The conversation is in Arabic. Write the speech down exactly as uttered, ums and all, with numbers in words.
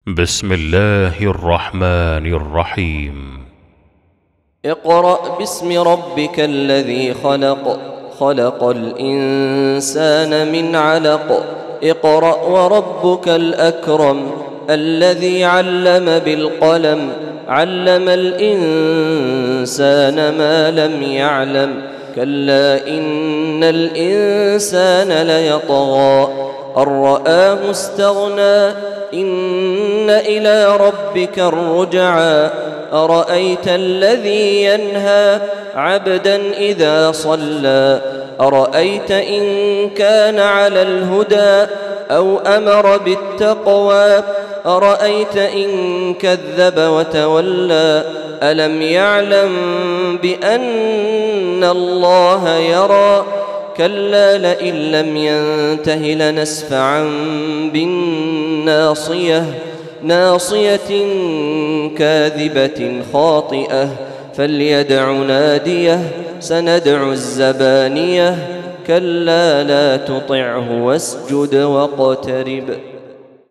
بسم الله الرحمن الرحيم. اقرأ باسم ربك الذي خلق خلق الإنسان من علق اقرأ وربك الأكرم الذي علم بالقلم علم الإنسان ما لم يعلم كلا إن الإنسان ليطغى أن رآه استغنى إن إلى ربك الرجعى أرأيت الذي ينهى عبدا إذا صلى أرأيت إن كان على الهدى أو أمر بالتقوى أرأيت إن كذب وتولى ألم يعلم بأن الله يرى كلا لئن لم ينته لنسفعا بالناصية ناصية كاذبة خاطئة فليدع ناديه سندع الزبانية كلا لا تطعه واسجد واقترب.